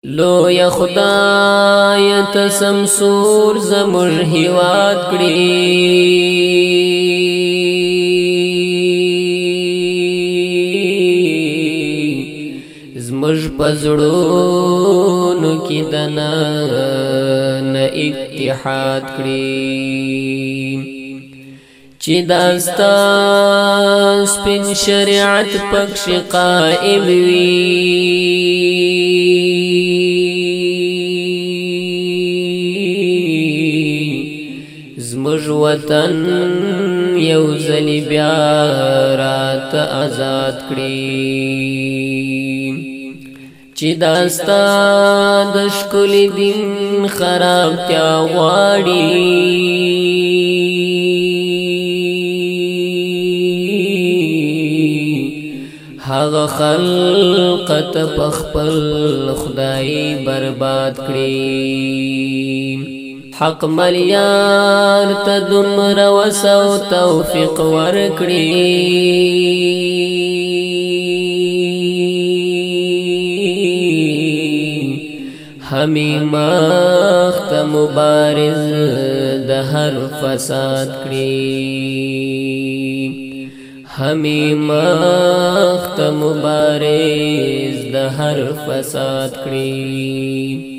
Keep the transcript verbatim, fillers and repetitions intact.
لو یا خدای ته سمسور زموږ هیواد کړي زموږ په زړونو کې دننه اتحاد کړي چې دا ستا سپین شریعت پکښ قائم وي زموږ وطن یو ځلې بیا راته آزاد کړي چې دا ستا د ښکلي دین خرابتیا غواړي هغه خلق ته په خپل خدای برباد کړي حق ملیار ته دومره وسه او توفیق ورکړي همې مخ ته مبارز د هر فساد کړي همې مخ ته مبارز د هر فساد کړي